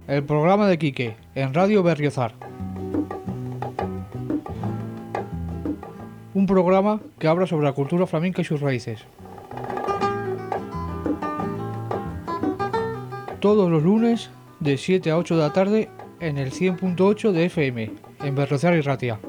el programa de Quique, en Radio Berriozar. Un programa que habla sobre la cultura flamenca y sus raíces. Todos los lunes, de 7 a 8 de la tarde, en el 100.8 de FM, en Berriozar y Ratia.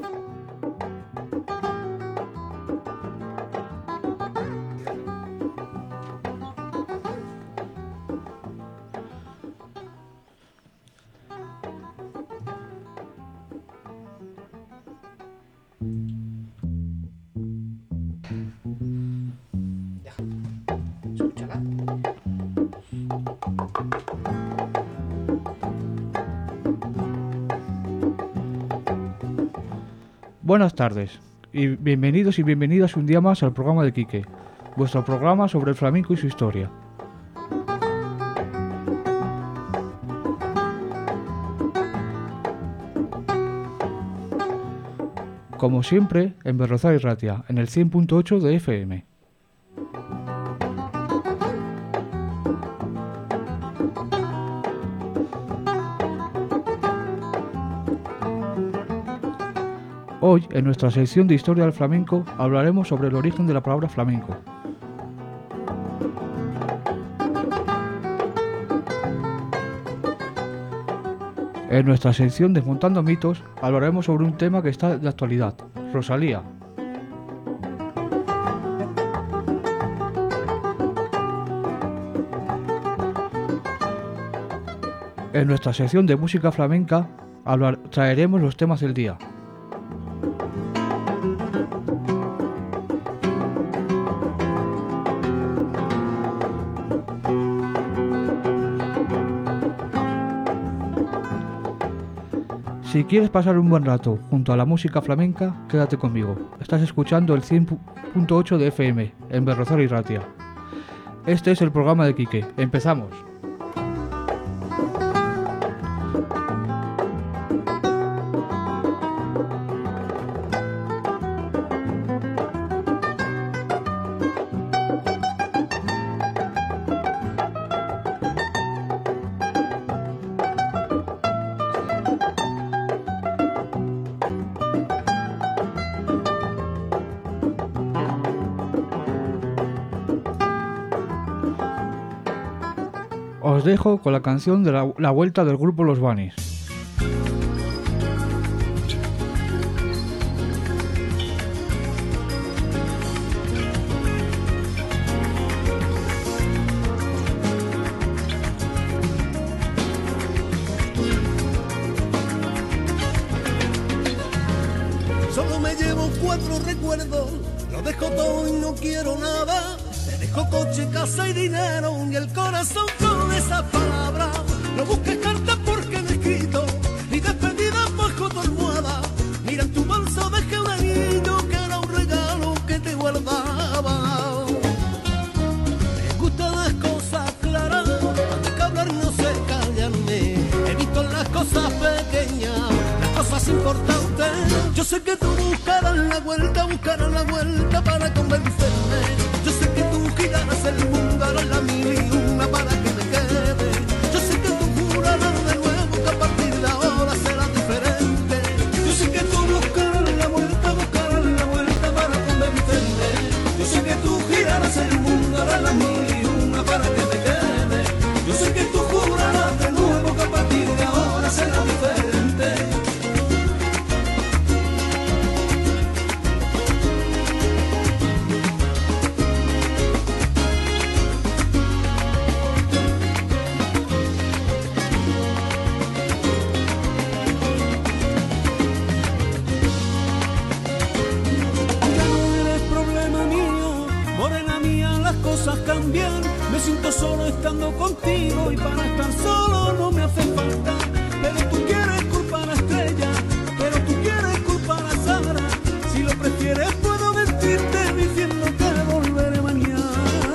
Buenas tardes y bienvenidos y bienvenidas un día más al programa de Quique, vuestro programa sobre el flamenco y su historia. Como siempre, en Berriozar y Ratia, en el 100.8 de FM. Hoy, en nuestra sección de Historia del Flamenco, hablaremos sobre el origen de la palabra flamenco. En nuestra sección Desmontando mitos, hablaremos sobre un tema que está de actualidad, Rosalía. En nuestra sección de música flamenca, traeremos los temas del día. Si quieres pasar un buen rato junto a la música flamenca, quédate conmigo. Estás escuchando el 100.8 de FM, en Berriozar y Ratia. Este es el programa de Quique. ¡Empezamos! Os dejo con la canción de la vuelta del grupo Los Banis. Solo me llevo 4 recuerdos, lo dejo todo y no quiero nada. Te dejo coche, casa y dinero y el corazón con esas palabras. No busques cartas porque no he escrito, ni despedidas bajo tu almohada. Mira en tu bolso dejé un anillo que era un regalo que te guardaba. Me gustan las cosas claras, antes que hablar no sé callarme. He visto las cosas pequeñas, las cosas importantes. Yo sé que tú buscarás la vuelta para convencerme. Yo sé que tú girarás el mundo, harás la mil y una para que me quede. Yo sé que tú jurarás de nuevo que a partir de ahora será diferente. Yo sé que tú buscarás la vuelta para convencerme. Yo sé que tú girarás el mundo, harás la mil y una para que me quede. Yo sé que tú jurarás de nuevo que a partir de ahora será diferente. Cambiar, me siento solo estando contigo y para estar solo no me hace falta. Pero tú quieres culpar a Estrella, pero tú quieres culpar a Sara. Si lo prefieres puedo mentirte diciendo que volveré mañana.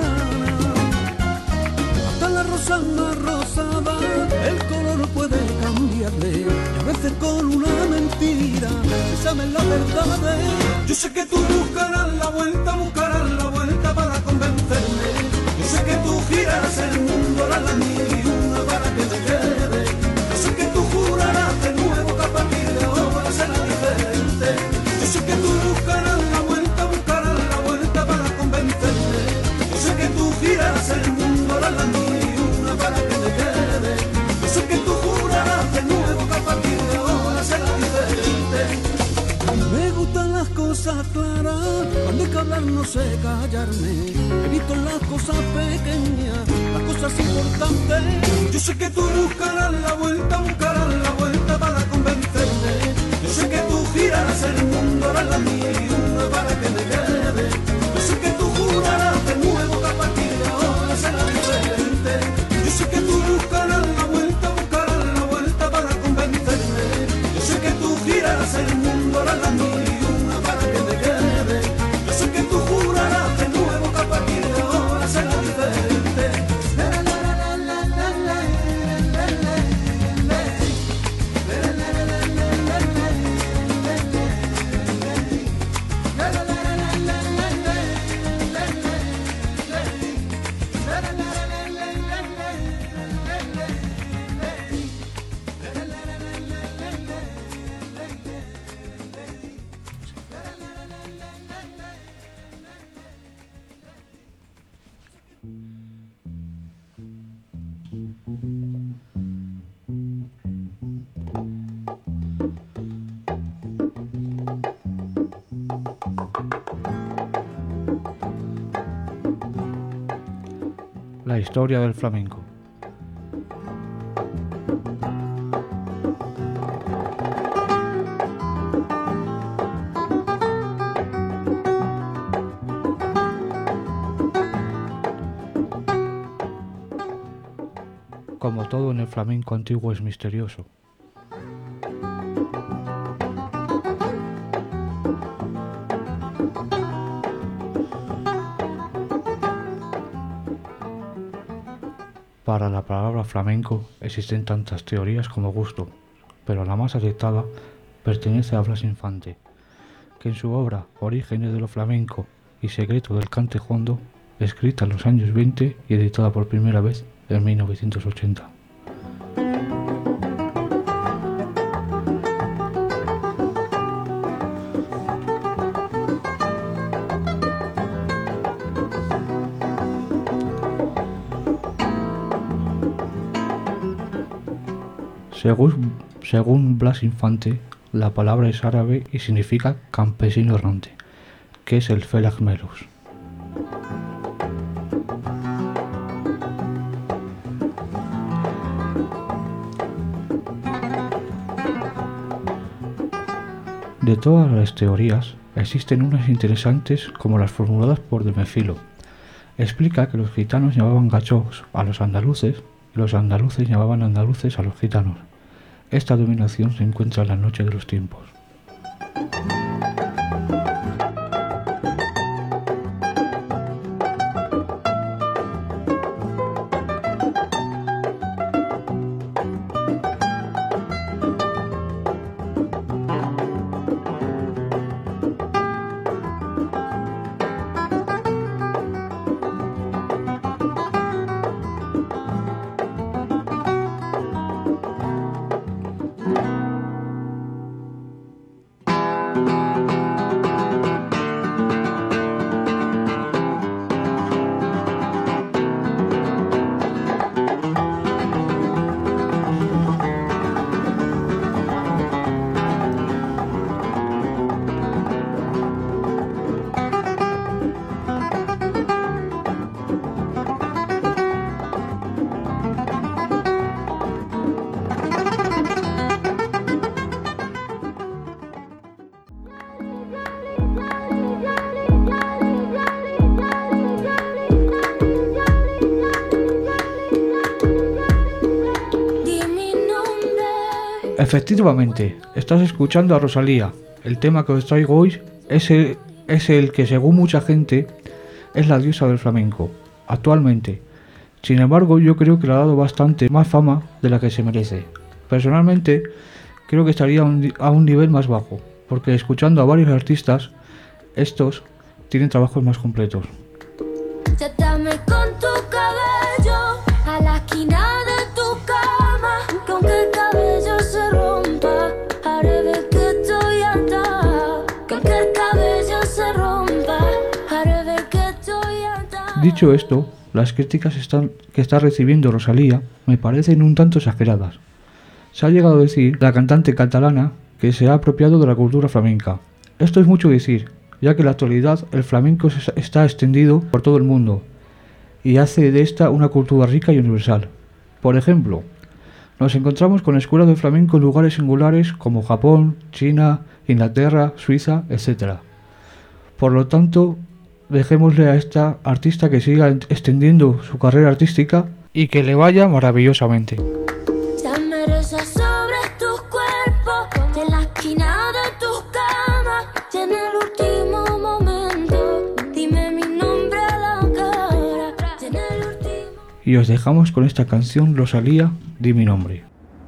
Hasta la rosa más rosada, el color puede cambiarle. Y a veces con una mentira se sabe la verdad. Yo sé que tú buscarás la vuelta para convencerme. Yo sé que tú girarás el mundo, harás la mil y una para que me quede. Yo cosas claras, cuando hay que hablar no sé callarme. He visto las cosas pequeñas, las cosas importantes. Yo sé que tú buscarás la vuelta para convencerme. Yo sé que tú girarás el mundo, harás la mía y una para que me quede. Yo sé que tú jurarás de nuevo que a partir de ahora será diferente. Yo sé que tú buscarás la vuelta para convencerme. Yo sé que tú girarás el mundo, harás la mía y una para que me quede. Yo sé que tú jurarás de nuevo que a partir de ahora será diferente. La historia del flamenco. Como todo en el flamenco antiguo es misterioso. Para la palabra flamenco existen tantas teorías como gusto, pero la más aceptada pertenece a Blas Infante, que en su obra Orígenes de lo flamenco y Secreto del cante jondo, escrita en los años 20 y editada por primera vez en 1980. Según Blas Infante, la palabra es árabe y significa campesino errante, que es el Felag Melus. De todas las teorías, existen unas interesantes como las formuladas por Demefilo. Explica que los gitanos llamaban gachos a los andaluces y los andaluces llamaban andaluces a los gitanos. Esta dominación se encuentra en la noche de los tiempos. Efectivamente, estás escuchando a Rosalía. El tema que os traigo hoy es el que, según mucha gente, es la diosa del flamenco, actualmente. Sin embargo, yo creo que le ha dado bastante más fama de la que se merece. Personalmente, creo que estaría a un nivel más bajo, porque escuchando a varios artistas, estos tienen trabajos más completos. Chátame con tu cabello a la esquina de tu cama, que aunque el cabello se rompa, haré ver que estoy harta. Que aunque el cabello se rompa, haré ver que estoy harta. Dicho esto, las críticas que está recibiendo Rosalía me parecen un tanto exageradas. Se ha llegado a decir la cantante catalana que se ha apropiado de la cultura flamenca. Esto es mucho decir, ya que en la actualidad el flamenco está extendido por todo el mundo y hace de esta una cultura rica y universal. Por ejemplo, nos encontramos con escuelas de flamenco en lugares singulares como Japón, China, Inglaterra, Suiza, etc. Por lo tanto, dejémosle a esta artista que siga extendiendo su carrera artística y que le vaya maravillosamente. Y os dejamos con esta canción Rosalía, Di mi nombre.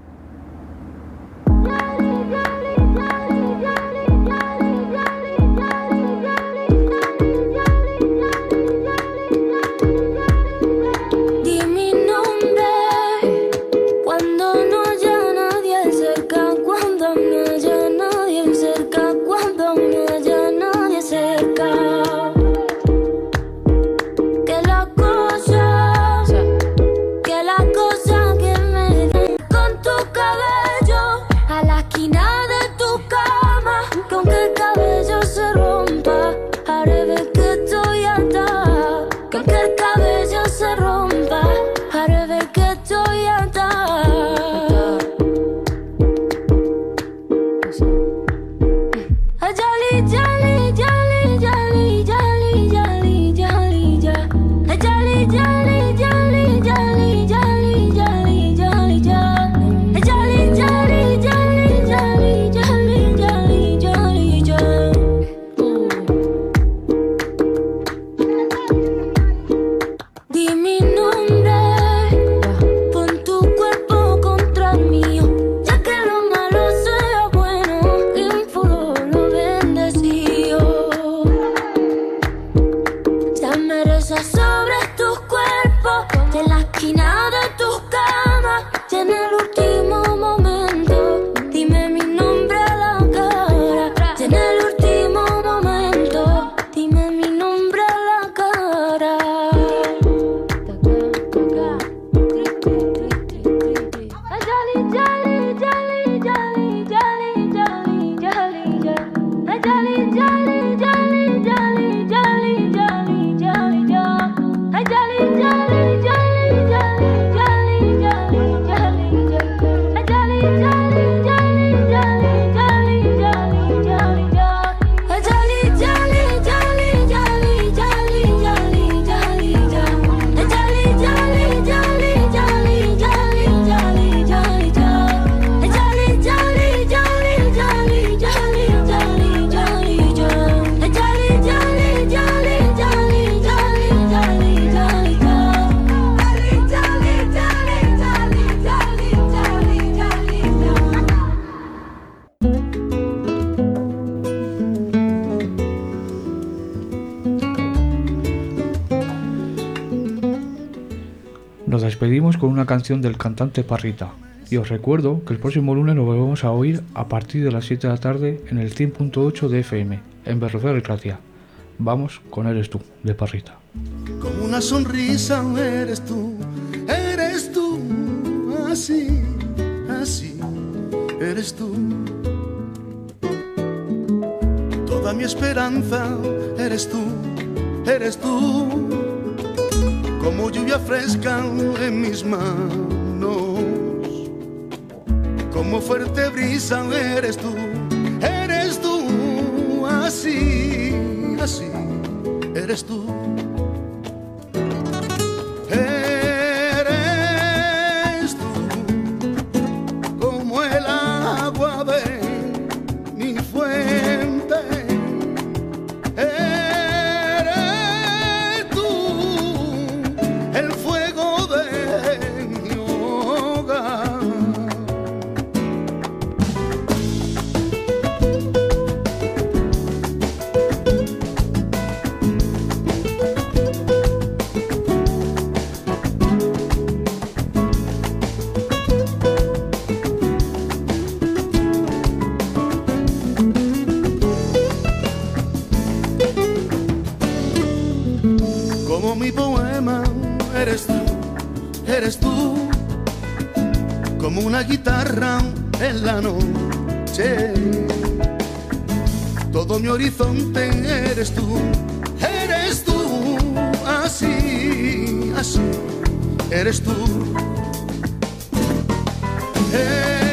Nos despedimos con una canción del cantante Parrita. Y os recuerdo que el próximo lunes nos volvemos a oír a partir de las 7 de la tarde en el 100.8 de FM, en Berrozola y Ratia. Vamos con Eres tú, de Parrita. Como una sonrisa eres tú, así, así, eres tú. Toda mi esperanza eres tú, como lluvia fresca en mis manos, como fuerte brisa eres tú, así, así, eres tú. Eres tú, como el agua de mi fuente. Eres tú, el fuego de mi hogar. Como mi poema eres tú, como una guitarra en la noche. todo mi horizonte eres tú, así, así, eres tú.